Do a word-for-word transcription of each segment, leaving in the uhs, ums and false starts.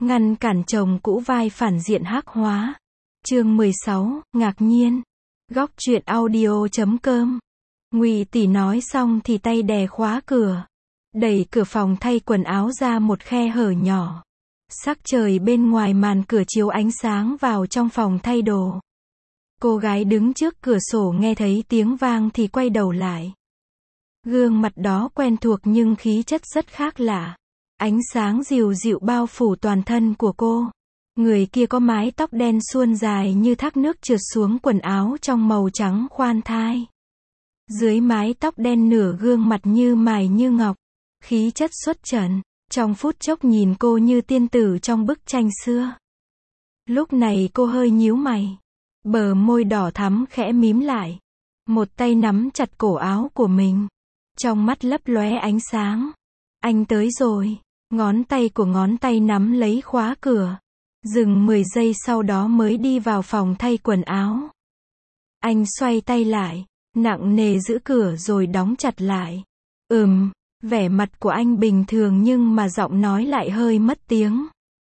ngăn cản chồng cũ vai phản diện hắc hóa. Chương mười sáu, ngạc nhiên. Góc truyện audio chấm com. Ngụy Tỷ nói xong thì tay đè khóa cửa, đẩy cửa phòng thay quần áo ra một khe hở nhỏ. Sắc trời bên ngoài màn cửa chiếu ánh sáng vào trong phòng thay đồ. Cô gái đứng trước cửa sổ nghe thấy tiếng vang thì quay đầu lại. Gương mặt đó quen thuộc nhưng khí chất rất khác lạ. Ánh sáng dịu dịu bao phủ toàn thân của cô. Người kia có mái tóc đen suôn dài như thác nước trượt xuống quần áo trong màu trắng khoan thai. Dưới mái tóc đen nửa gương mặt như mài như ngọc, khí chất xuất trần. Trong phút chốc nhìn cô như tiên tử trong bức tranh xưa. Lúc này cô hơi nhíu mày, bờ môi đỏ thắm khẽ mím lại, một tay nắm chặt cổ áo của mình, trong mắt lấp lóe ánh sáng. Anh tới rồi. Ngón tay của ngón tay nắm lấy khóa cửa, dừng mười giây sau đó mới đi vào phòng thay quần áo. Anh xoay tay lại, nặng nề giữ cửa rồi đóng chặt lại. Ừm, vẻ mặt của anh bình thường nhưng mà giọng nói lại hơi mất tiếng.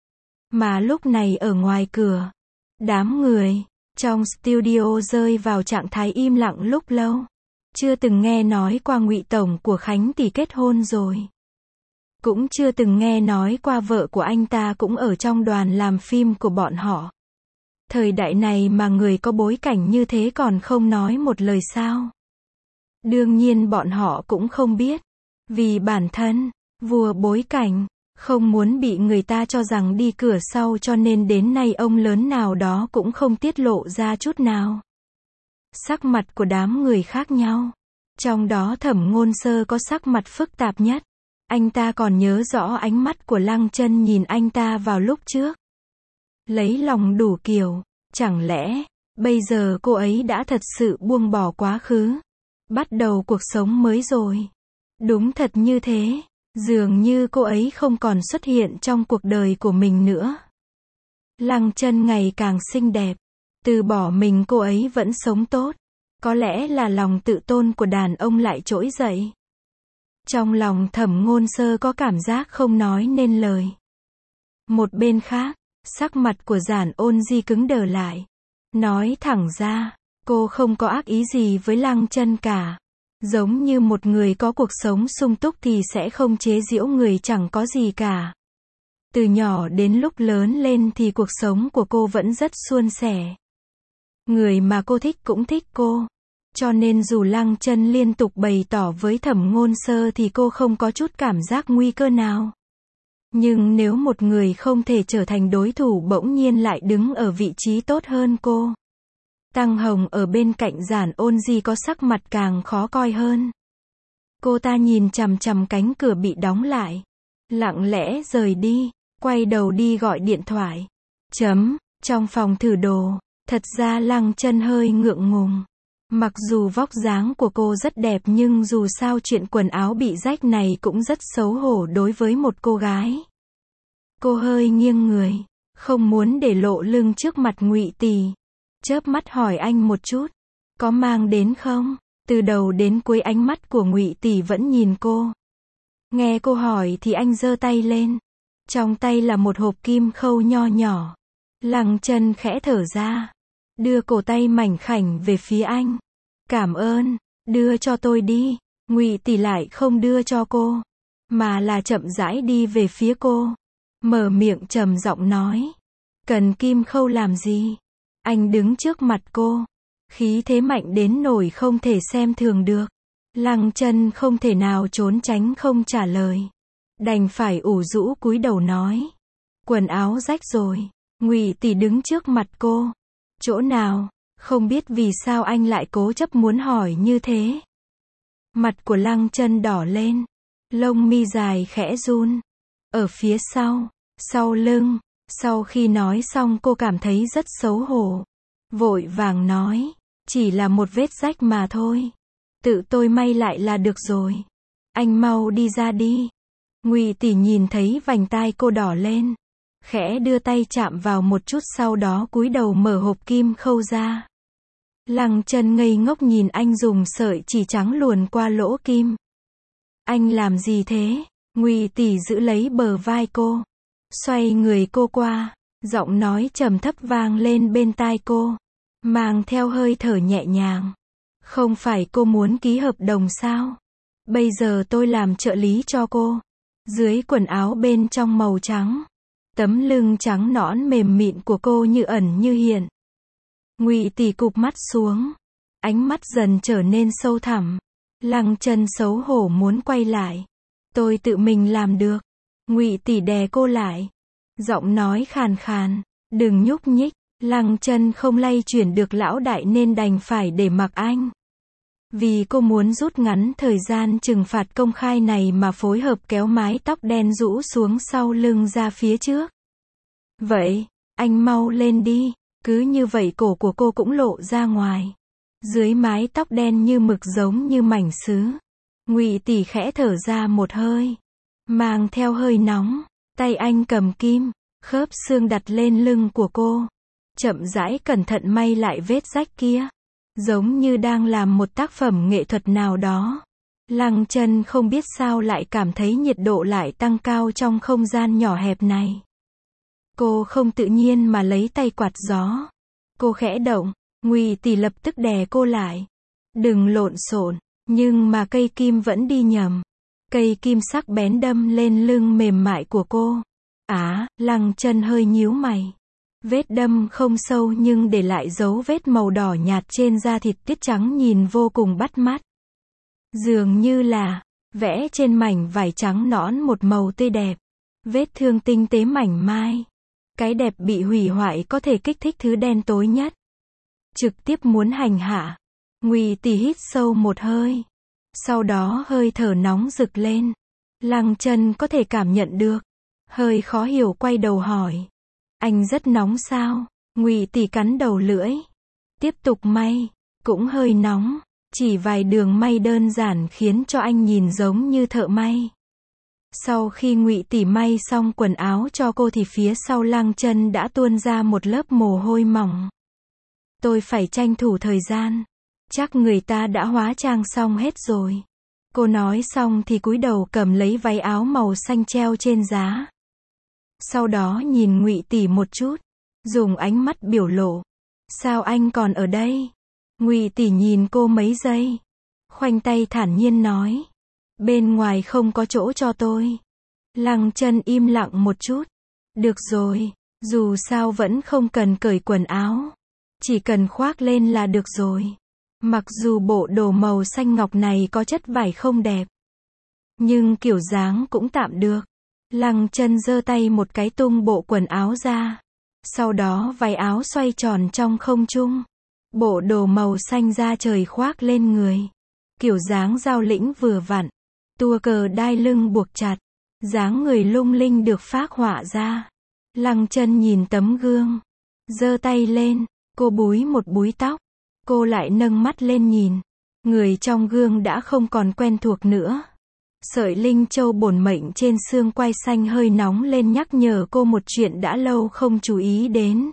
Mà lúc này ở ngoài cửa, đám người trong studio rơi vào trạng thái im lặng lúc lâu. Chưa từng nghe nói qua Ngụy tổng của Khánh Tỷ kết hôn rồi. Cũng chưa từng nghe nói qua vợ của anh ta cũng ở trong đoàn làm phim của bọn họ. Thời đại này mà người có bối cảnh như thế còn không nói một lời sao? Đương nhiên bọn họ cũng không biết. Vì bản thân, vua bối cảnh, không muốn bị người ta cho rằng đi cửa sau cho nên đến nay ông lớn nào đó cũng không tiết lộ ra chút nào. Sắc mặt của đám người khác nhau. Trong đó Thẩm Ngôn Sơ có sắc mặt phức tạp nhất. Anh ta còn nhớ rõ ánh mắt của Lăng Chân nhìn anh ta vào lúc trước. Lấy lòng đủ kiểu, chẳng lẽ, bây giờ cô ấy đã thật sự buông bỏ quá khứ, bắt đầu cuộc sống mới rồi. Đúng thật như thế, dường như cô ấy không còn xuất hiện trong cuộc đời của mình nữa. Lăng Chân ngày càng xinh đẹp, từ bỏ mình cô ấy vẫn sống tốt. Có lẽ là lòng tự tôn của đàn ông lại trỗi dậy. Trong lòng Thẩm Ngôn Sơ có cảm giác không nói nên lời. Một bên khác, sắc mặt của Giản Ôn Di cứng đờ lại. Nói thẳng ra, cô không có ác ý gì với Lăng Chân cả. Giống như một người có cuộc sống sung túc thì sẽ không chế giễu người chẳng có gì cả. Từ nhỏ đến lúc lớn lên thì cuộc sống của cô vẫn rất suôn sẻ. Người mà cô thích cũng thích cô. Cho nên dù Lăng Chân liên tục bày tỏ với Thẩm Ngôn Sơ thì cô không có chút cảm giác nguy cơ nào. Nhưng nếu một người không thể trở thành đối thủ bỗng nhiên lại đứng ở vị trí tốt hơn cô. Tăng Hồng ở bên cạnh Giản Ôn Di có sắc mặt càng khó coi hơn. Cô ta nhìn chằm chằm cánh cửa bị đóng lại, lặng lẽ rời đi, quay đầu đi gọi điện thoại. Chấm, trong phòng thử đồ, thật ra Lăng Chân hơi ngượng ngùng. Mặc dù vóc dáng của cô rất đẹp nhưng dù sao chuyện quần áo bị rách này cũng rất xấu hổ đối với một cô gái. Cô hơi nghiêng người, không muốn để lộ lưng trước mặt Ngụy Tỷ. Chớp mắt hỏi anh một chút, có mang đến không? Từ đầu đến cuối ánh mắt của Ngụy Tỷ vẫn nhìn cô. Nghe cô hỏi thì anh giơ tay lên. Trong tay là một hộp kim khâu nho nhỏ. Lăng Chân khẽ thở ra, đưa cổ tay mảnh khảnh về phía anh. Cảm ơn, đưa cho tôi đi. Ngụy Tỷ lại không đưa cho cô, mà là chậm rãi đi về phía cô. Mở miệng trầm giọng nói. Cần kim khâu làm gì? Anh đứng trước mặt cô. Khí thế mạnh đến nổi không thể xem thường được. Lăng Chân không thể nào trốn tránh không trả lời. Đành phải ủ rũ cúi đầu nói. Quần áo rách rồi. Ngụy Tỷ đứng trước mặt cô. Chỗ nào? Không biết vì sao anh lại cố chấp muốn hỏi như thế. Mặt của Lăng Chân đỏ lên. Lông mi dài khẽ run. Ở phía sau, sau lưng. Sau khi nói xong cô cảm thấy rất xấu hổ. Vội vàng nói. Chỉ là một vết rách mà thôi. Tự tôi may lại là được rồi. Anh mau đi ra đi. Ngụy Tỷ nhìn thấy vành tai cô đỏ lên. Khẽ đưa tay chạm vào một chút sau đó cúi đầu mở hộp kim khâu ra. Lăng Chân ngây ngốc nhìn anh dùng sợi chỉ trắng luồn qua lỗ kim. Anh làm gì thế? Ngụy Tỷ giữ lấy bờ vai cô. Xoay người cô qua, giọng nói trầm thấp vang lên bên tai cô, mang theo hơi thở nhẹ nhàng. Không phải cô muốn ký hợp đồng sao? Bây giờ tôi làm trợ lý cho cô. Dưới quần áo bên trong màu trắng, tấm lưng trắng nõn mềm mịn của cô như ẩn như hiện. Ngụy Tỷ cụp mắt xuống, ánh mắt dần trở nên sâu thẳm. Lăng Chân xấu hổ muốn quay lại. Tôi tự mình làm được. Ngụy Tỷ đè cô lại, giọng nói khàn khàn, đừng nhúc nhích. Lăng Chân không lay chuyển được lão đại nên đành phải để mặc anh. Vì cô muốn rút ngắn thời gian trừng phạt công khai này mà phối hợp kéo mái tóc đen rũ xuống sau lưng ra phía trước. Vậy, anh mau lên đi. Cứ như vậy cổ của cô cũng lộ ra ngoài. Dưới mái tóc đen như mực giống như mảnh sứ. Ngụy Tỷ khẽ thở ra một hơi, mang theo hơi nóng. Tay anh cầm kim, khớp xương đặt lên lưng của cô, chậm rãi cẩn thận may lại vết rách kia, giống như đang làm một tác phẩm nghệ thuật nào đó. Lăng Chân không biết sao lại cảm thấy nhiệt độ lại tăng cao trong không gian nhỏ hẹp này. Cô không tự nhiên mà lấy tay quạt gió. Cô khẽ động, Ngụy Tỷ lập tức đè cô lại. Đừng lộn xộn, nhưng mà cây kim vẫn đi nhầm. Cây kim sắc bén đâm lên lưng mềm mại của cô. Á, Lăng Chân hơi nhíu mày. Vết đâm không sâu nhưng để lại dấu vết màu đỏ nhạt trên da thịt tiết trắng nhìn vô cùng bắt mắt. Dường như là vẽ trên mảnh vải trắng nõn một màu tươi đẹp. Vết thương tinh tế mảnh mai. Cái đẹp bị hủy hoại có thể kích thích thứ đen tối nhất. Trực tiếp muốn hành hạ. Ngụy Tỷ hít sâu một hơi. Sau đó hơi thở nóng rực lên. Lăng Chân có thể cảm nhận được. Hơi khó hiểu quay đầu hỏi. Anh rất nóng sao? Ngụy Tỷ cắn đầu lưỡi. Tiếp tục may. Cũng hơi nóng. Chỉ vài đường may đơn giản khiến cho anh nhìn giống như thợ may. Sau khi Ngụy Tỷ may xong quần áo cho cô thì phía sau Lăng Chân đã tuôn ra một lớp mồ hôi mỏng. Tôi phải tranh thủ thời gian. Chắc người ta đã hóa trang xong hết rồi. Cô nói xong thì cúi đầu cầm lấy váy áo màu xanh treo trên giá. Sau đó nhìn Ngụy Tỷ một chút, dùng ánh mắt biểu lộ. Sao anh còn ở đây? Ngụy Tỷ nhìn cô mấy giây, khoanh tay thản nhiên nói. Bên ngoài không có chỗ cho tôi. Lăng Chân im lặng một chút. Được rồi, dù sao vẫn không cần cởi quần áo. Chỉ cần khoác lên là được rồi. Mặc dù bộ đồ màu xanh ngọc này có chất vải không đẹp, nhưng kiểu dáng cũng tạm được. Lăng Chân giơ tay một cái tung bộ quần áo ra. Sau đó váy áo xoay tròn trong không trung. Bộ đồ màu xanh da trời khoác lên người. Kiểu dáng giao lĩnh vừa vặn. Tua cờ đai lưng buộc chặt. Dáng người lung linh được phác họa ra. Lăng Chân nhìn tấm gương. Giơ tay lên. Cô búi một búi tóc. Cô lại nâng mắt lên nhìn. Người trong gương đã không còn quen thuộc nữa. Sợi linh châu bổn mệnh trên xương quai xanh hơi nóng lên nhắc nhở cô một chuyện đã lâu không chú ý đến.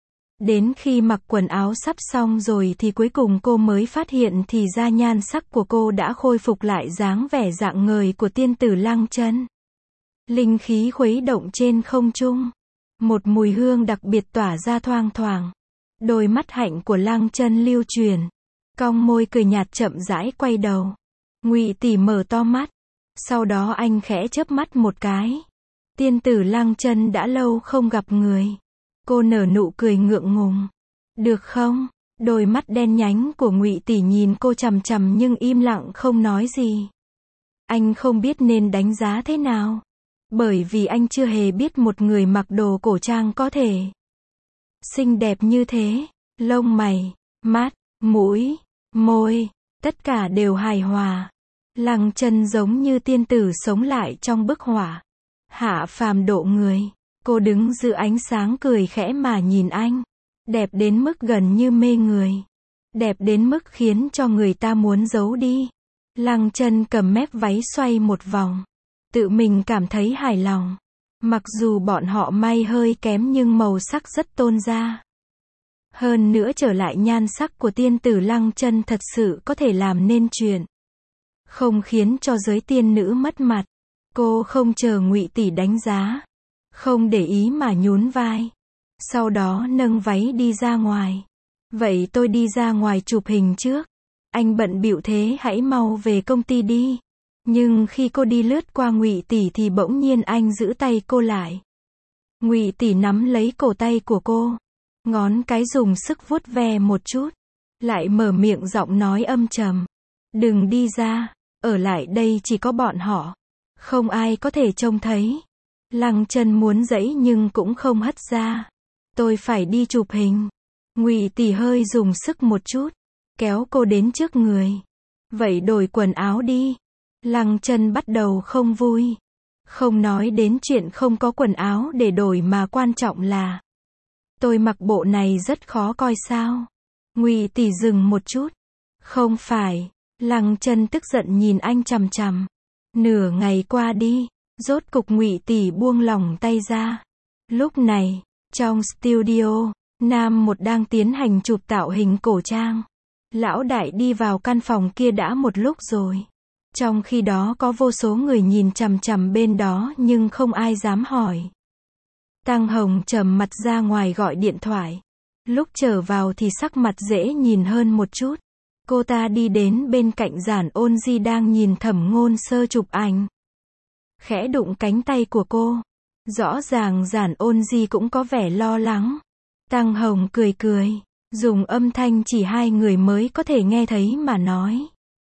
Đến khi mặc quần áo sắp xong rồi thì cuối cùng cô mới phát hiện thì ra nhan sắc của cô đã khôi phục lại dáng vẻ rạng ngời của tiên tử Lăng Chân. Linh khí khuấy động trên không trung. Một mùi hương đặc biệt tỏa ra thoang thoảng. Đôi mắt hạnh của Lăng Chân lưu truyền. Cong môi cười nhạt chậm rãi quay đầu. Ngụy Tỷ mở to mắt. Sau đó anh khẽ chớp mắt một cái. Tiên tử Lăng Chân đã lâu không gặp người. Cô nở nụ cười ngượng ngùng. Được không? Đôi mắt đen nhánh của Ngụy Tỷ nhìn cô chằm chằm nhưng im lặng không nói gì. Anh không biết nên đánh giá thế nào. Bởi vì anh chưa hề biết một người mặc đồ cổ trang có thể xinh đẹp như thế. Lông mày, mắt, mũi, môi, tất cả đều hài hòa. Lăng Chân giống như tiên tử sống lại trong bức họa. Hạ phàm độ người. Cô đứng giữa ánh sáng cười khẽ mà nhìn anh. Đẹp đến mức gần như mê người. Đẹp đến mức khiến cho người ta muốn giấu đi. Lăng Chân cầm mép váy xoay một vòng. Tự mình cảm thấy hài lòng. Mặc dù bọn họ may hơi kém nhưng màu sắc rất tôn da. Hơn nữa trở lại nhan sắc của tiên tử Lăng Chân thật sự có thể làm nên chuyện. Không khiến cho giới tiên nữ mất mặt. Cô không chờ Ngụy Tỷ đánh giá. Không để ý mà nhún vai. Sau đó nâng váy đi ra ngoài. Vậy tôi đi ra ngoài chụp hình trước. Anh bận bịu thế hãy mau về công ty đi. Nhưng khi cô đi lướt qua Ngụy Tỷ thì bỗng nhiên anh giữ tay cô lại. Ngụy Tỷ nắm lấy cổ tay của cô. Ngón cái dùng sức vuốt ve một chút. Lại mở miệng giọng nói âm trầm. Đừng đi ra. Ở lại đây chỉ có bọn họ. Không ai có thể trông thấy. Lăng Chân muốn giãy nhưng cũng không hất ra. Tôi phải đi chụp hình. Ngụy Tỷ hơi dùng sức một chút. Kéo cô đến trước người. Vậy đổi quần áo đi. Lăng Chân bắt đầu không vui. Không nói đến chuyện không có quần áo để đổi mà quan trọng là. Tôi mặc bộ này rất khó coi sao. Ngụy Tỷ dừng một chút. Không phải. Lăng Chân tức giận nhìn anh chằm chằm. Nửa ngày qua đi. Rốt cục Ngụy Tỷ buông lỏng tay ra. Lúc này, trong studio, Nam một đang tiến hành chụp tạo hình cổ trang. Lão đại đi vào căn phòng kia đã một lúc rồi. Trong khi đó có vô số người nhìn chằm chằm bên đó nhưng không ai dám hỏi. Tăng Hồng trầm mặt ra ngoài gọi điện thoại. Lúc trở vào thì sắc mặt dễ nhìn hơn một chút. Cô ta đi đến bên cạnh Giản Ôn Di đang nhìn Thẩm Ngôn Sơ chụp ảnh. Khẽ đụng cánh tay của cô. Rõ ràng Giản Ôn Di cũng có vẻ lo lắng. Tăng Hồng cười cười, dùng âm thanh chỉ hai người mới có thể nghe thấy mà nói.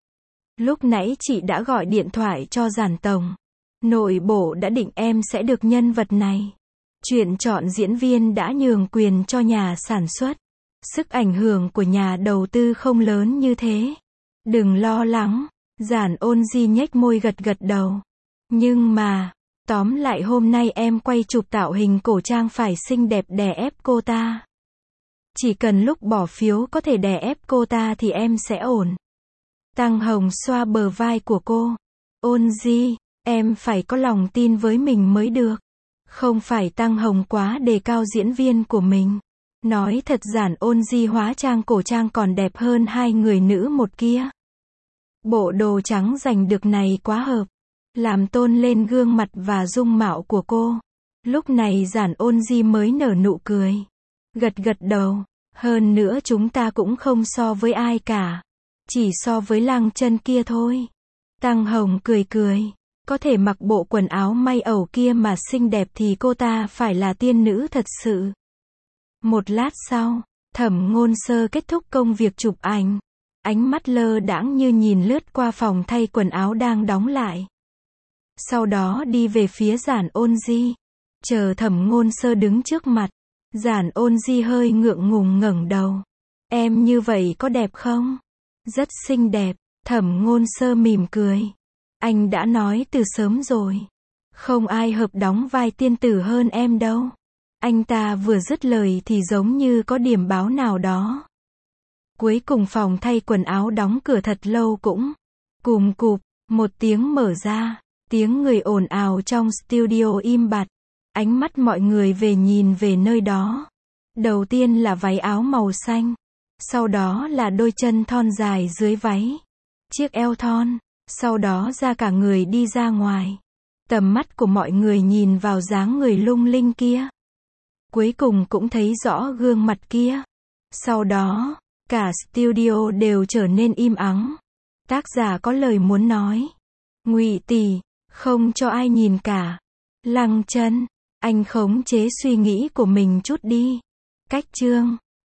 Lúc nãy chị đã gọi điện thoại cho Giản Tổng. Nội bộ đã định em sẽ được nhân vật này. Chuyện chọn diễn viên đã nhường quyền cho nhà sản xuất. Sức ảnh hưởng của nhà đầu tư không lớn như thế. Đừng lo lắng. Giản Ôn Di nhếch môi gật gật đầu. Nhưng mà, tóm lại hôm nay em quay chụp tạo hình cổ trang phải xinh đẹp đè ép cô ta. Chỉ cần lúc bỏ phiếu có thể đè ép cô ta thì em sẽ ổn. Tăng Hồng xoa bờ vai của cô. Ôn Di, em phải có lòng tin với mình mới được. Không phải Tăng Hồng quá đề cao diễn viên của mình. Nói thật Giản Ôn Di hóa trang cổ trang còn đẹp hơn hai người nữ một kia. Bộ đồ trắng giành được này quá hợp. Làm tôn lên gương mặt và dung mạo của cô. Lúc này Giản Ôn Di mới nở nụ cười. Gật gật đầu. Hơn nữa chúng ta cũng không so với ai cả. Chỉ so với Lăng Chân kia thôi. Tăng Hồng cười cười. Có thể mặc bộ quần áo may ẩu kia mà xinh đẹp thì cô ta phải là tiên nữ thật sự. Một lát sau, Thẩm Ngôn Sơ kết thúc công việc chụp ảnh. Ánh mắt lơ đãng như nhìn lướt qua phòng thay quần áo đang đóng lại. Sau đó đi về phía Giản Ôn Di. Chờ Thẩm Ngôn Sơ đứng trước mặt. Giản Ôn Di hơi ngượng ngùng ngẩng đầu. Em như vậy có đẹp không? Rất xinh đẹp. Thẩm Ngôn Sơ mỉm cười. Anh đã nói từ sớm rồi. Không ai hợp đóng vai tiên tử hơn em đâu. Anh ta vừa dứt lời thì giống như có điểm báo nào đó. Cuối cùng phòng thay quần áo đóng cửa thật lâu cũng. Cùm cụp, một tiếng mở ra. Tiếng người ồn ào trong studio im bặt. Ánh mắt mọi người về nhìn về nơi đó. Đầu tiên là váy áo màu xanh. Sau đó là đôi chân thon dài dưới váy. Chiếc eo thon. Sau đó ra cả người đi ra ngoài. Tầm mắt của mọi người nhìn vào dáng người lung linh kia. Cuối cùng cũng thấy rõ gương mặt kia. Sau đó, cả studio đều trở nên im ắng. Tác giả có lời muốn nói. Ngụy Tỷ, không cho ai nhìn cả. Lăng Chân, anh khống chế suy nghĩ của mình chút đi. Cách chương